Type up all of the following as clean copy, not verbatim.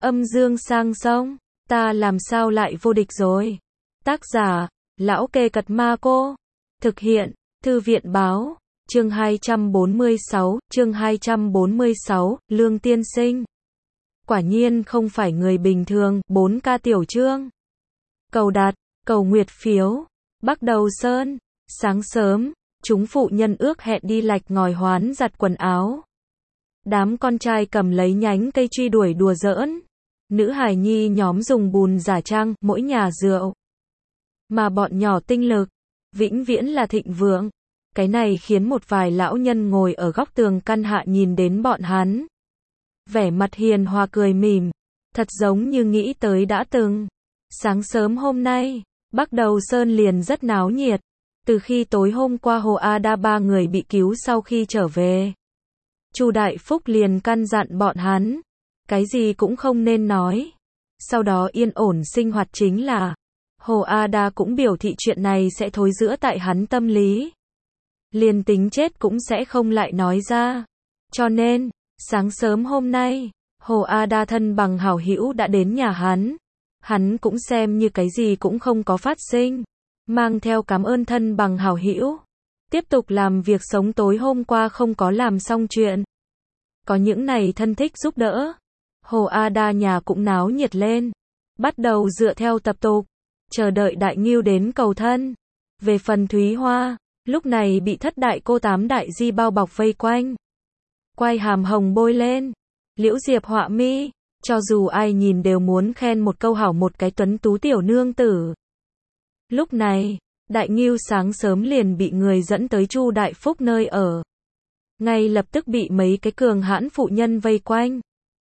Âm dương sang sông, ta làm sao lại vô địch rồi. Tác giả, Lão Kê Cật Ma Cô. Thực hiện, Thư viện báo. Chương 246, Lương Tiên Sinh. Quả nhiên không phải người bình thường, 4K tiểu chương. Cầu đặt, cầu nguyệt phiếu. Bắc Đầu Sơn, sáng sớm, chúng phụ nhân ước hẹn đi lạch ngòi hoán giặt quần áo. Đám con trai cầm lấy nhánh cây truy đuổi đùa giỡn. Nữ hài nhi nhóm dùng bùn giả trang, mỗi nhà rượu. Mà bọn nhỏ tinh lực, vĩnh viễn là thịnh vượng. Cái này khiến một vài lão nhân ngồi ở góc tường căn hạ nhìn đến bọn hắn. Vẻ mặt hiền hòa cười mỉm, thật giống như nghĩ tới đã từng. Sáng sớm hôm nay, Bắc Đầu Sơn liền rất náo nhiệt. Từ khi tối hôm qua Hồ A Đa ba người bị cứu sau khi trở về, Chu Đại Phúc liền căn dặn bọn hắn, cái gì cũng không nên nói. Sau đó yên ổn sinh hoạt chính là. Hồ A Đa cũng biểu thị chuyện này sẽ thối rữa tại hắn tâm lý. Liền tính chết cũng sẽ không lại nói ra. Cho nên, sáng sớm hôm nay, Hồ A Đa thân bằng hảo hữu đã đến nhà hắn. Hắn cũng xem như cái gì cũng không có phát sinh. Mang theo cảm ơn thân bằng hảo hữu. Tiếp tục làm việc sống tối hôm qua không có làm xong chuyện. Có những này thân thích giúp đỡ. Hồ A Đa nhà cũng náo nhiệt lên. Bắt đầu dựa theo tập tục. Chờ đợi Đại Ngưu đến cầu thân. Về phần Thúy Hoa, lúc này bị thất đại cô tám đại di bao bọc vây quanh. Quai hàm hồng bôi lên. Liễu Diệp họa mi. Cho dù ai nhìn đều muốn khen một câu hảo một cái tuấn tú tiểu nương tử. Lúc này, Đại Ngưu sáng sớm liền bị người dẫn tới Chu Đại Phúc nơi ở. Ngay lập tức bị mấy cái cường hãn phụ nhân vây quanh.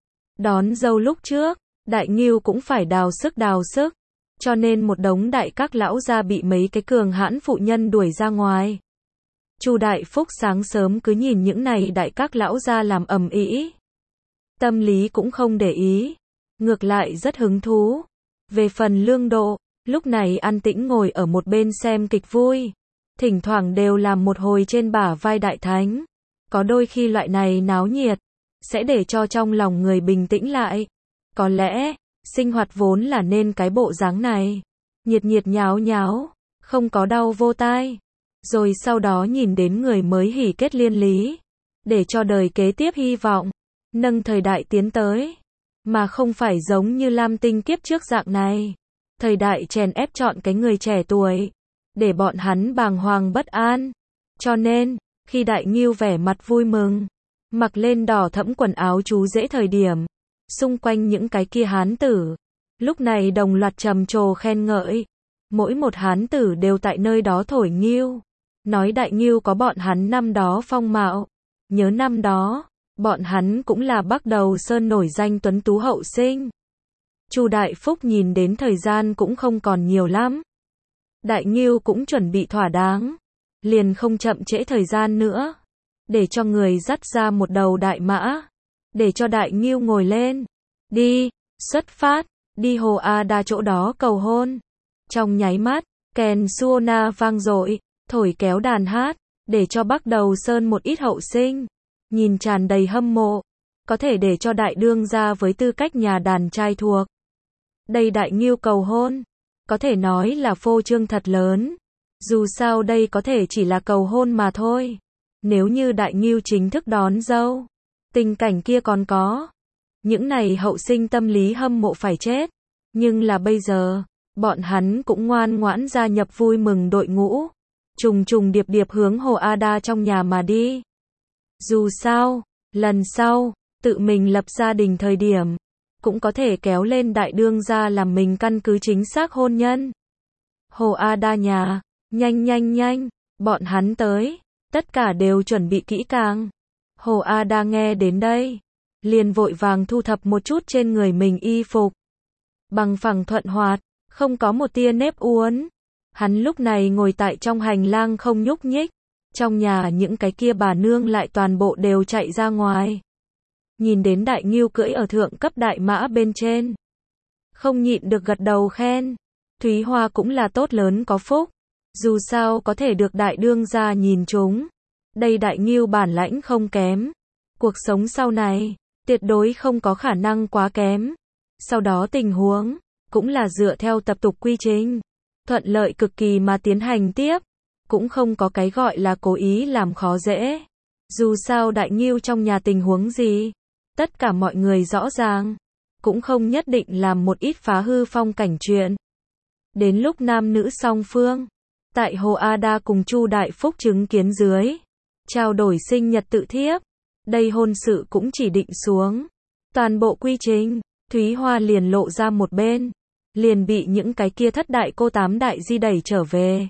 Đón dâu lúc trước, Đại Ngưu cũng phải đào sức. Cho nên một đống đại các lão gia bị mấy cái cường hãn phụ nhân đuổi ra ngoài. Chu Đại Phúc sáng sớm cứ nhìn những này đại các lão gia làm ầm ĩ. Tâm lý cũng không để ý. Ngược lại rất hứng thú. Về phần Lương Độ, lúc này an tĩnh ngồi ở một bên xem kịch vui. Thỉnh thoảng đều làm một hồi trên bả vai đại thánh. Có đôi khi loại này náo nhiệt, sẽ để cho trong lòng người bình tĩnh lại. Có lẽ, sinh hoạt vốn là nên cái bộ dáng này. Nhiệt nháo nháo, không có đau vô tai. Rồi sau đó nhìn đến người mới hỉ kết liên lý. Để cho đời kế tiếp hy vọng. Nâng thời đại tiến tới. Mà không phải giống như Lam Tinh kiếp trước dạng này. Thời đại chèn ép chọn cái người trẻ tuổi. Để bọn hắn bàng hoàng bất an. Cho nên, khi Đại Ngưu vẻ mặt vui mừng. Mặc lên đỏ thẫm quần áo chú rể thời điểm. Xung quanh những cái kia hán tử. Lúc này đồng loạt trầm trồ khen ngợi. Mỗi một hán tử đều tại nơi đó thổi nghiêu. Nói Đại Ngưu có bọn hắn năm đó phong mạo. Nhớ năm đó, bọn hắn cũng là Bắc Đầu Sơn nổi danh tuấn tú hậu sinh. Chu Đại Phúc nhìn đến thời gian cũng không còn nhiều lắm. Đại Ngưu cũng chuẩn bị thỏa đáng. Liền không chậm trễ thời gian nữa. Để cho người dắt ra một đầu đại mã. Để cho Đại Ngưu ngồi lên. Đi, xuất phát, đi Hồ A Đa chỗ đó cầu hôn. Trong nháy mắt, kèn Suona vang dội, thổi kéo đàn hát, để cho Bắc Đầu Sơn một ít hậu sinh. Nhìn tràn đầy hâm mộ. Có thể để cho đại đương gia với tư cách nhà đàn trai thuộc. Đây Đại Ngưu cầu hôn. Có thể nói là phô trương thật lớn. Dù sao đây có thể chỉ là cầu hôn mà thôi. Nếu như Đại Ngưu chính thức đón dâu. Tình cảnh kia còn có. Những này hậu sinh tâm lý hâm mộ phải chết. Nhưng là bây giờ, bọn hắn cũng ngoan ngoãn gia nhập vui mừng đội ngũ. Trùng điệp hướng Hồ A Đa trong nhà mà đi. Dù sao, lần sau, tự mình lập gia đình thời điểm, cũng có thể kéo lên đại đương gia làm mình căn cứ chính xác hôn nhân. Hồ A Đa nhà, nhanh, bọn hắn tới, tất cả đều chuẩn bị kỹ càng. Hồ A Đa nghe đến đây, liền vội vàng thu thập một chút trên người mình y phục. Bằng phẳng thuận hoạt, không có một tia nếp uốn. Hắn lúc này ngồi tại trong hành lang không nhúc nhích. Trong nhà những cái kia bà nương lại toàn bộ đều chạy ra ngoài. Nhìn đến Đại Ngưu cưỡi ở thượng cấp đại mã bên trên. Không nhịn được gật đầu khen. Thúy Hoa cũng là tốt lớn có phúc. Dù sao có thể được đại đương gia nhìn chúng. Đây Đại Ngưu bản lãnh không kém. Cuộc sống sau này, tuyệt đối không có khả năng quá kém. Sau đó tình huống, cũng là dựa theo tập tục quy trình, thuận lợi cực kỳ mà tiến hành tiếp, cũng không có cái gọi là cố ý làm khó dễ. Dù sao Đại Ngưu trong nhà tình huống gì, tất cả mọi người rõ ràng, cũng không nhất định làm một ít phá hư phong cảnh chuyện. Đến lúc nam nữ song phương, tại Hồ A Đa cùng Chu Đại Phúc chứng kiến dưới, trao đổi sinh nhật tự thiếp, đây hôn sự cũng chỉ định xuống. Toàn bộ quy trình, Thúy Hoa liền lộ ra một bên, liền bị những cái kia thất đại cô tám đại di đẩy trở về.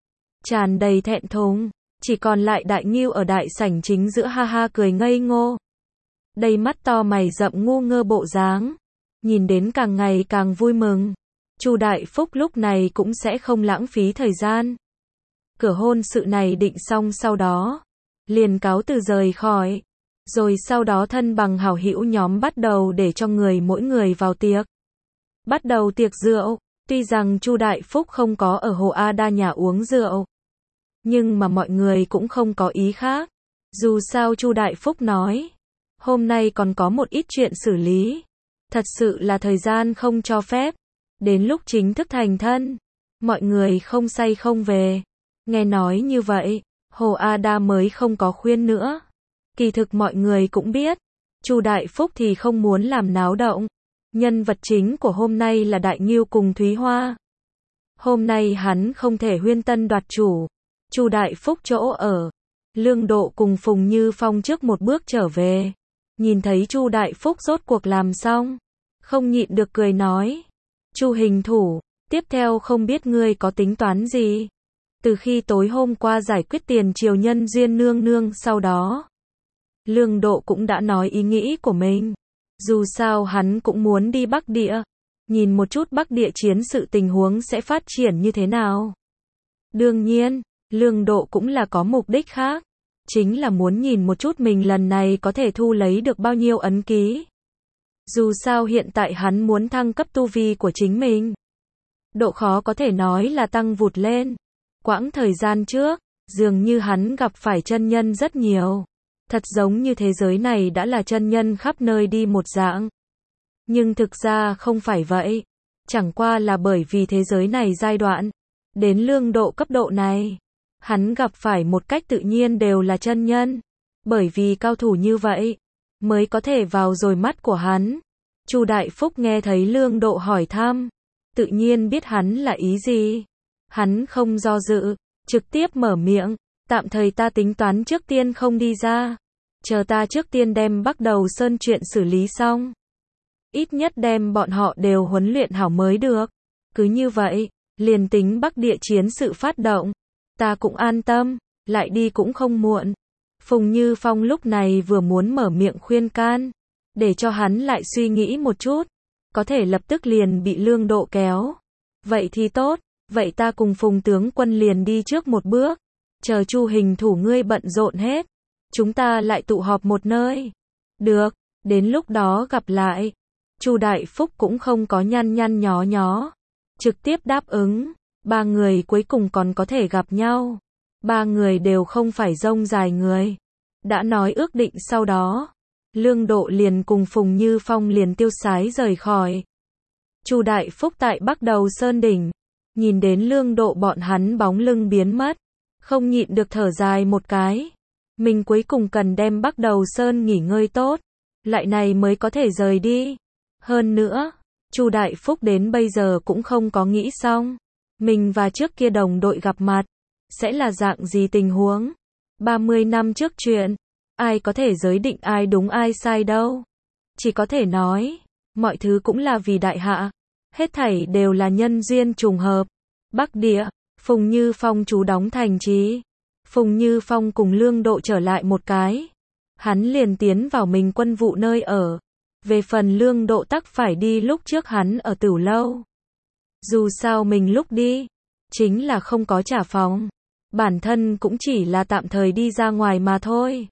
Tràn đầy thẹn thùng, chỉ còn lại Đại Ngưu ở đại sảnh chính giữa ha ha cười ngây ngô. Đầy mắt to mày rậm ngu ngơ bộ dáng, nhìn đến càng ngày càng vui mừng. Chu Đại Phúc lúc này cũng sẽ không lãng phí thời gian. Cửa hôn sự này định xong sau đó, liền cáo từ rời khỏi. Rồi sau đó thân bằng hảo hữu nhóm bắt đầu để cho mỗi người vào tiệc. Bắt đầu tiệc rượu, tuy rằng Chu Đại Phúc không có ở Hồ A Đa nhà uống rượu, nhưng mà mọi người cũng không có ý khác. Dù sao Chu Đại Phúc nói, hôm nay còn có một ít chuyện xử lý. Thật sự là thời gian không cho phép. Đến lúc chính thức thành thân, mọi người không say không về. Nghe nói như vậy, Hồ A Đa mới không có khuyên nữa. Kỳ thực mọi người cũng biết, Chu Đại Phúc thì không muốn làm náo động. Nhân vật chính của hôm nay là Đại Ngưu cùng Thúy Hoa. Hôm nay hắn không thể huyên tân đoạt chủ. Chu Đại Phúc chỗ ở, Lương Độ cùng Phùng Như Phong trước một bước trở về. Nhìn thấy Chu Đại Phúc rốt cuộc làm xong, không nhịn được cười nói. Chu hình thủ, tiếp theo không biết ngươi có tính toán gì? Từ khi tối hôm qua giải quyết tiền triều nhân duyên nương nương sau đó, Lương Độ cũng đã nói ý nghĩ của mình. Dù sao hắn cũng muốn đi Bắc Địa, nhìn một chút Bắc Địa chiến sự tình huống sẽ phát triển như thế nào. Đương nhiên, Lương Độ cũng là có mục đích khác, chính là muốn nhìn một chút mình lần này có thể thu lấy được bao nhiêu ấn ký. Dù sao hiện tại hắn muốn thăng cấp tu vi của chính mình. Độ khó có thể nói là tăng vụt lên. Quãng thời gian trước, dường như hắn gặp phải chân nhân rất nhiều. Thật giống như thế giới này đã là chân nhân khắp nơi đi một dạng. Nhưng thực ra không phải vậy. Chẳng qua là bởi vì thế giới này giai đoạn, đến Lương Độ cấp độ này, hắn gặp phải một cách tự nhiên đều là chân nhân. Bởi vì cao thủ như vậy, mới có thể vào rồi mắt của hắn. Chu Đại Phúc nghe thấy Lương Độ hỏi thăm, tự nhiên biết hắn là ý gì. Hắn không do dự, trực tiếp mở miệng, tạm thời ta tính toán trước tiên không đi ra. Chờ ta trước tiên đem Bắc Đầu Sơn chuyện xử lý xong. Ít nhất đem bọn họ đều huấn luyện hảo mới được. Cứ như vậy, liền tính Bắc Địa chiến sự phát động, ta cũng an tâm, lại đi cũng không muộn. Phùng Như Phong lúc này vừa muốn mở miệng khuyên can, để cho hắn lại suy nghĩ một chút, có thể lập tức liền bị Lương Độ kéo. Vậy thì tốt, vậy ta cùng Phùng tướng quân liền đi trước một bước, chờ Chu hình thủ ngươi bận rộn hết, chúng ta lại tụ họp một nơi. Được, đến lúc đó gặp lại. Chu Đại Phúc cũng không có nhăn nhăn nhó nhó, trực tiếp đáp ứng. Ba người cuối cùng còn có thể gặp nhau. Ba người đều không phải rông dài người. Đã nói ước định sau đó, Lương Độ liền cùng Phùng Như Phong liền tiêu sái rời khỏi. Chu Đại Phúc tại Bắc Đầu Sơn đỉnh, nhìn đến Lương Độ bọn hắn bóng lưng biến mất, không nhịn được thở dài một cái. Mình cuối cùng cần đem Bắc Đầu Sơn nghỉ ngơi tốt, lại này mới có thể rời đi. Hơn nữa, Chu Đại Phúc đến bây giờ cũng không có nghĩ xong, mình và trước kia đồng đội gặp mặt, sẽ là dạng gì tình huống. 30 năm trước chuyện, ai có thể giới định ai đúng ai sai đâu. Chỉ có thể nói, mọi thứ cũng là vì đại hạ, hết thảy đều là nhân duyên trùng hợp. Bắc Địa, Phùng Như Phong trú đóng thành trì. Phùng Như Phong cùng Lương Độ trở lại một cái, hắn liền tiến vào mình quân vụ nơi ở. Về phần Lương Độ tắc phải đi lúc trước hắn ở Tửu Lâu. Dù sao mình lúc đi, chính là không có trả phòng. Bản thân cũng chỉ là tạm thời đi ra ngoài mà thôi.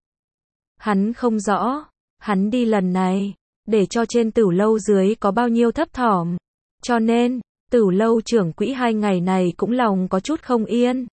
Hắn không rõ, hắn đi lần này, để cho trên Tửu Lâu dưới có bao nhiêu thấp thỏm. Cho nên, Tửu Lâu trưởng quỹ 2 ngày này cũng lòng có chút không yên.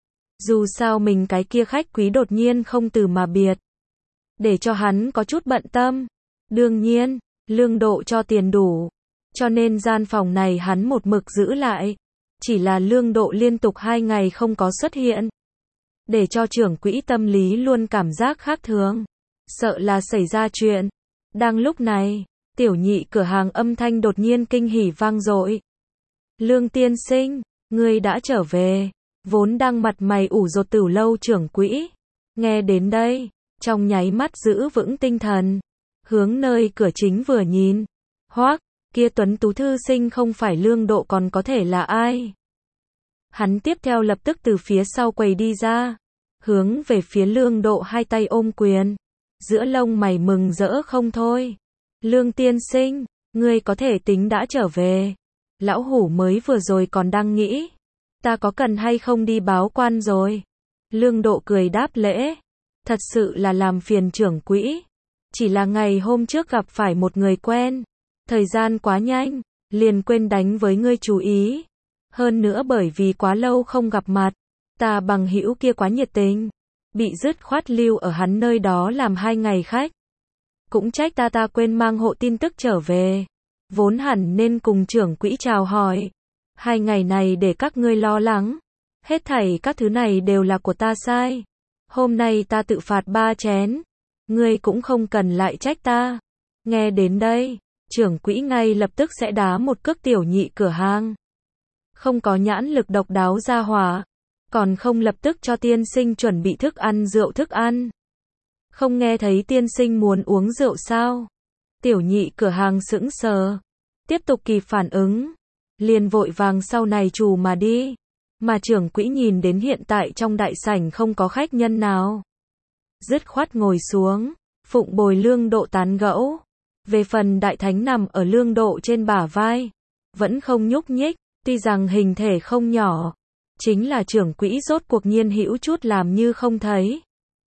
Dù sao mình cái kia khách quý đột nhiên không từ mà biệt, để cho hắn có chút bận tâm. Đương nhiên, Lương Độ cho tiền đủ, cho nên gian phòng này hắn một mực giữ lại. Chỉ là Lương Độ liên tục 2 ngày không có xuất hiện, để cho trưởng quỹ tâm lý luôn cảm giác khác thường, sợ là xảy ra chuyện. Đang lúc này, tiểu nhị cửa hàng âm thanh đột nhiên kinh hỉ vang dội. Lương tiên sinh, ngươi đã trở về. Vốn đang mặt mày ủ rột Tử Lâu trưởng quỹ, nghe đến đây, trong nháy mắt giữ vững tinh thần, hướng nơi cửa chính vừa nhìn. Hoắc, kia tuấn tú thư sinh không phải Lương Độ còn có thể là ai? Hắn tiếp theo lập tức từ phía sau quầy đi ra, hướng về phía Lương Độ hai tay ôm quyền, giữa lông mày mừng rỡ không thôi. Lương tiên sinh, ngươi có thể tính đã trở về. Lão hủ mới vừa rồi còn đang nghĩ, ta có cần hay không đi báo quan rồi. Lương Độ cười đáp lễ, thật sự là làm phiền trưởng quỹ. Chỉ là ngày hôm trước gặp phải một người quen, thời gian quá nhanh, liền quên đánh với ngươi chú ý. Hơn nữa bởi vì quá lâu không gặp mặt, ta bằng hữu kia quá nhiệt tình, bị dứt khoát lưu ở hắn nơi đó làm 2 ngày khách. Cũng trách ta quên mang hộ tin tức trở về. Vốn hẳn nên cùng trưởng quỹ chào hỏi. 2 ngày này để các ngươi lo lắng. Hết thảy các thứ này đều là của ta sai. Hôm nay ta tự phạt 3 chén. Ngươi cũng không cần lại trách ta. Nghe đến đây, trưởng quỹ ngay lập tức sẽ đá một cước tiểu nhị cửa hàng. Không có nhãn lực độc đáo ra hỏa, còn không lập tức cho tiên sinh chuẩn bị thức ăn. Không nghe thấy tiên sinh muốn uống rượu sao? Tiểu nhị cửa hàng sững sờ, tiếp tục kịp phản ứng, liền vội vàng sau này trù mà đi. Mà trưởng quỹ nhìn đến hiện tại trong đại sảnh không có khách nhân nào, dứt khoát ngồi xuống, phụng bồi Lương Độ tán gẫu. Về phần đại thánh nằm ở Lương Độ trên bả vai, vẫn không nhúc nhích, tuy rằng hình thể không nhỏ, chính là trưởng quỹ rốt cuộc nhiên hữu chút làm như không thấy.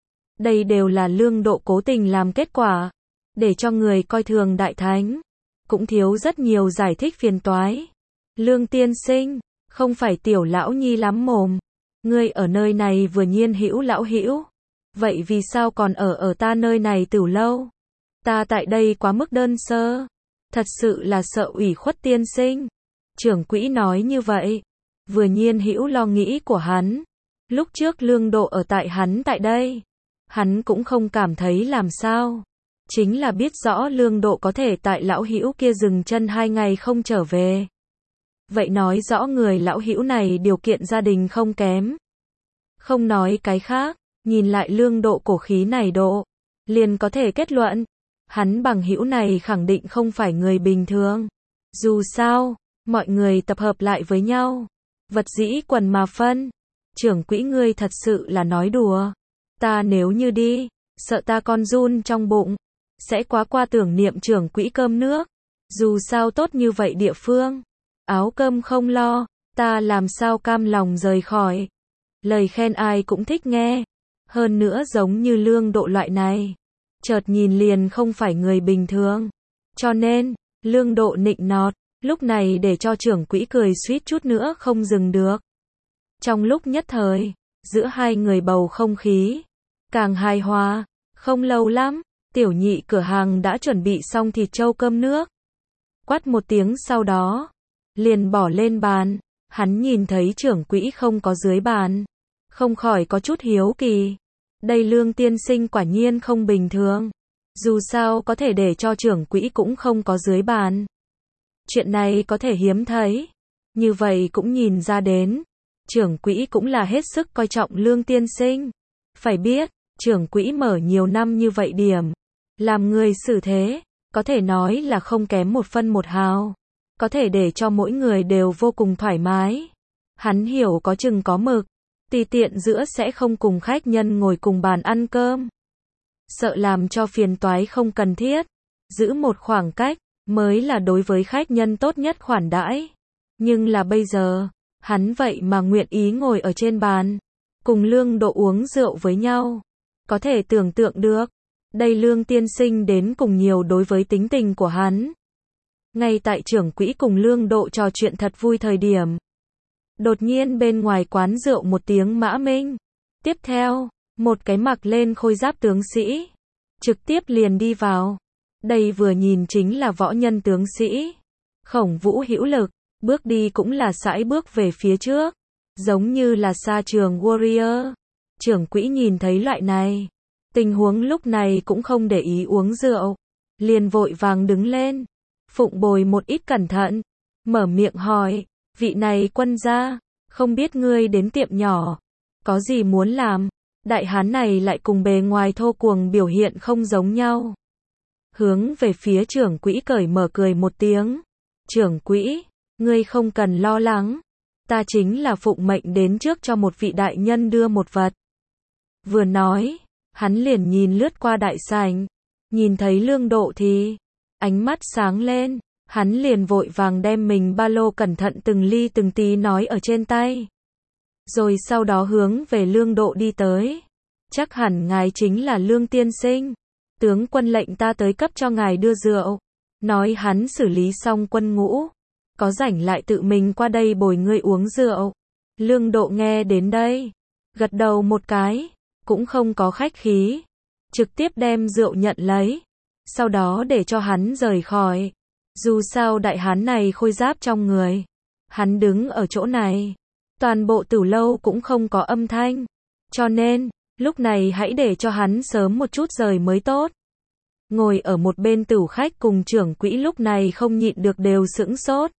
Đây đều là Lương Độ cố tình làm kết quả, để cho người coi thường đại thánh, cũng thiếu rất nhiều giải thích phiền toái. Lương tiên sinh, không phải tiểu lão nhi lắm mồm, ngươi ở nơi này vừa nhiên hữu lão hữu, vậy vì sao còn ở ta nơi này Tử Lâu? Ta tại đây quá mức đơn sơ, thật sự là sợ ủy khuất tiên sinh. Trưởng quỹ nói như vậy, vừa nhiên hữu lo nghĩ của hắn. Lúc trước Lương Độ ở tại hắn tại đây, hắn cũng không cảm thấy làm sao. Chính là biết rõ Lương Độ có thể tại lão hữu kia dừng chân 2 ngày không trở về. Vậy nói rõ người lão hữu này điều kiện gia đình không kém. Không nói cái khác, nhìn lại Lương Độ cổ khí này độ, liền có thể kết luận, hắn bằng hữu này khẳng định không phải người bình thường. Dù sao, mọi người tập hợp lại với nhau, vật dĩ quần mà phân. Trưởng quỹ ngươi thật sự là nói đùa. Ta nếu như đi, sợ ta con run trong bụng, sẽ quá qua tưởng niệm trưởng quỹ cơm nước. Dù sao tốt như vậy địa phương, áo cơm không lo, ta làm sao cam lòng rời khỏi. Lời khen ai cũng thích nghe. Hơn nữa giống như Lương Độ loại này, chợt nhìn liền không phải người bình thường. Cho nên, Lương Độ nịnh nọt, lúc này để cho trưởng quỹ cười suýt chút nữa không dừng được. Trong lúc nhất thời, giữa hai người bầu không khí càng hài hòa. Không lâu lắm, tiểu nhị cửa hàng đã chuẩn bị xong thịt trâu cơm nước. Quát một tiếng sau đó, liền bỏ lên bàn. Hắn nhìn thấy trưởng quỹ không có dưới bàn, không khỏi có chút hiếu kỳ. Đây Lương tiên sinh quả nhiên không bình thường. Dù sao có thể để cho trưởng quỹ cũng không có dưới bàn. Chuyện này có thể hiếm thấy. Như vậy cũng nhìn ra đến, trưởng quỹ cũng là hết sức coi trọng Lương tiên sinh. Phải biết, trưởng quỹ mở nhiều năm như vậy điểm, làm người xử thế, có thể nói là không kém một phân một hào. Có thể để cho mỗi người đều vô cùng thoải mái. Hắn hiểu có chừng có mực, tùy tiện giữa sẽ không cùng khách nhân ngồi cùng bàn ăn cơm. Sợ làm cho phiền toái không cần thiết, giữ một khoảng cách, mới là đối với khách nhân tốt nhất khoản đãi. Nhưng là bây giờ, hắn vậy mà nguyện ý ngồi ở trên bàn, cùng Lương Độ uống rượu với nhau. Có thể tưởng tượng được, đây Lương tiên sinh đến cùng nhiều đối với tính tình của hắn. Ngay tại trưởng quỹ cùng Lương Độ trò chuyện thật vui thời điểm, đột nhiên bên ngoài quán rượu một tiếng mã minh. Tiếp theo, một cái mặc lên khôi giáp tướng sĩ, trực tiếp liền đi vào. Đây vừa nhìn chính là võ nhân tướng sĩ. Khổng Vũ hữu lực, bước đi cũng là sải bước về phía trước, giống như là sa trường warrior. Trưởng quỹ nhìn thấy loại này, tình huống lúc này cũng không để ý uống rượu, liền vội vàng đứng lên, phụng bồi một ít cẩn thận, mở miệng hỏi, vị này quân gia, không biết ngươi đến tiệm nhỏ, có gì muốn làm? Đại hán này lại cùng bề ngoài thô cuồng biểu hiện không giống nhau. Hướng về phía trưởng quỹ cởi mở cười một tiếng. Trưởng quỹ, ngươi không cần lo lắng, ta chính là phụng mệnh đến trước cho một vị đại nhân đưa một vật. Vừa nói, hắn liền nhìn lướt qua đại sảnh, nhìn thấy Lương Độ thì ánh mắt sáng lên, hắn liền vội vàng đem mình ba lô cẩn thận từng ly từng tí nói ở trên tay. Rồi sau đó hướng về Lương Độ đi tới. Chắc hẳn ngài chính là Lương tiên sinh. Tướng quân lệnh ta tới cấp cho ngài đưa rượu. Nói hắn xử lý xong quân ngũ, có rảnh lại tự mình qua đây bồi ngươi uống rượu. Lương Độ nghe đến đây, gật đầu một cái, cũng không có khách khí, trực tiếp đem rượu nhận lấy, sau đó để cho hắn rời khỏi. Dù sao đại hán này khôi giáp trong người, hắn đứng ở chỗ này, toàn bộ tử lâu cũng không có âm thanh, cho nên, lúc này hãy để cho hắn sớm một chút rời mới tốt. Ngồi ở một bên tử khách cùng trưởng quỹ lúc này không nhịn được đều sững sốt.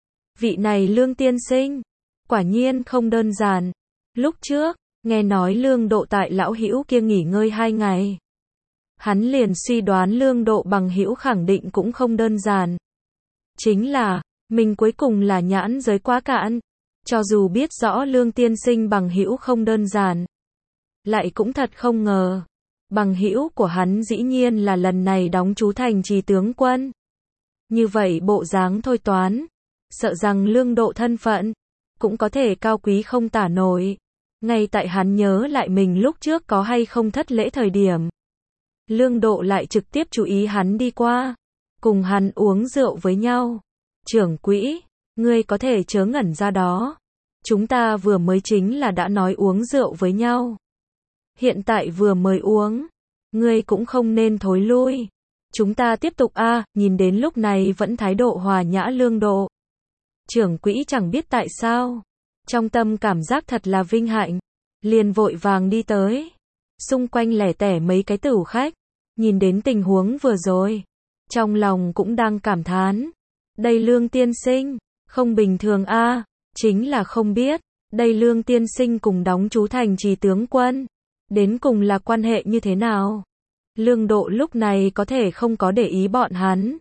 Vị này Lương tiên sinh, quả nhiên không đơn giản. Lúc trước, nghe nói Lương Độ tại lão hữu kia nghỉ ngơi 2 ngày. Hắn liền suy đoán Lương Độ bằng hữu khẳng định cũng không đơn giản. Chính là, mình cuối cùng là nhãn giới quá cạn. Cho dù biết rõ Lương tiên sinh bằng hữu không đơn giản, lại cũng thật không ngờ. Bằng hữu của hắn dĩ nhiên là lần này đóng trú thành trì tướng quân. Như vậy bộ dáng thôi toán, sợ rằng Lương Độ thân phận cũng có thể cao quý không tả nổi. Ngay tại hắn nhớ lại mình lúc trước có hay không thất lễ thời điểm, Lương Độ lại trực tiếp chú ý hắn đi qua, cùng hắn uống rượu với nhau. Trưởng quỹ, ngươi có thể chớ ngẩn ra đó. Chúng ta vừa mới chính là đã nói uống rượu với nhau. Hiện tại vừa mới uống, ngươi cũng không nên thối lui. Chúng ta tiếp tục a. Nhìn đến lúc này vẫn thái độ hòa nhã Lương Độ. Trưởng quỹ chẳng biết tại sao, trong tâm cảm giác thật là vinh hạnh, liền vội vàng đi tới. Xung quanh lẻ tẻ mấy cái tử khách, nhìn đến tình huống vừa rồi, trong lòng cũng đang cảm thán. Đây Lương tiên sinh, không bình thường a. Chính là không biết, đây Lương tiên sinh cùng đóng trú thành trì tướng quân, đến cùng là quan hệ như thế nào? Lương Độ lúc này có thể không có để ý bọn hắn,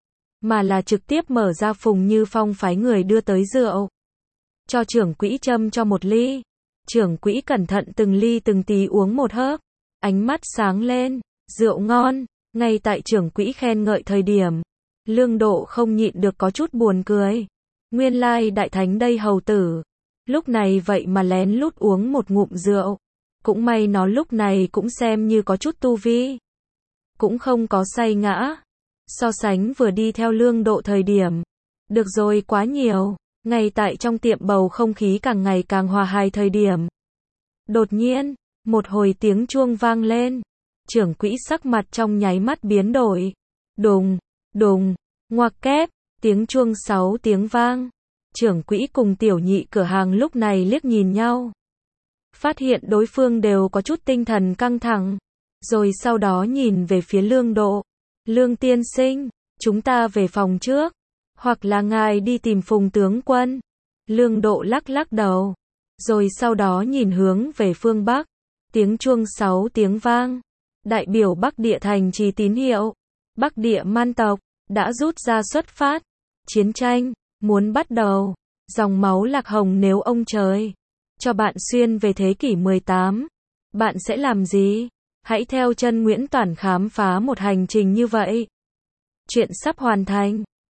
mà là trực tiếp mở ra Phùng Như Phong phái người đưa tới rượu. Cho trưởng quỹ châm cho một ly. Trưởng quỹ cẩn thận từng ly từng tí uống một hớp, ánh mắt sáng lên, rượu ngon. Ngay tại trưởng quỹ khen ngợi thời điểm, Lương Độ không nhịn được có chút buồn cười. Nguyên lai đại thánh đây hầu tử, lúc này vậy mà lén lút uống một ngụm rượu. Cũng may nó lúc này cũng xem như có chút tu vi, cũng không có say ngã. So sánh vừa đi theo Lương Độ thời điểm, được rồi quá nhiều. Ngay tại trong tiệm bầu không khí càng ngày càng hòa hài thời điểm, đột nhiên, một hồi tiếng chuông vang lên. Trưởng quỹ sắc mặt trong nháy mắt biến đổi. Đùng, đùng, ngoặc kép, tiếng chuông 6 tiếng vang. Trưởng quỹ cùng tiểu nhị cửa hàng lúc này liếc nhìn nhau, phát hiện đối phương đều có chút tinh thần căng thẳng, rồi sau đó nhìn về phía Lương Độ. Lương tiên sinh, chúng ta về phòng trước, hoặc là ngài đi tìm Phùng tướng quân. Lương Độ lắc lắc đầu, rồi sau đó nhìn hướng về phương Bắc. Tiếng chuông 6 tiếng vang, đại biểu Bắc Địa thành trì tín hiệu. Bắc Địa man tộc đã rút ra xuất phát. Chiến tranh muốn bắt đầu. Dòng máu lạc hồng, nếu ông trời cho bạn xuyên về thế kỷ 18, bạn sẽ làm gì? Hãy theo chân Nguyễn Toản khám phá một hành trình như vậy. Chuyện sắp hoàn thành.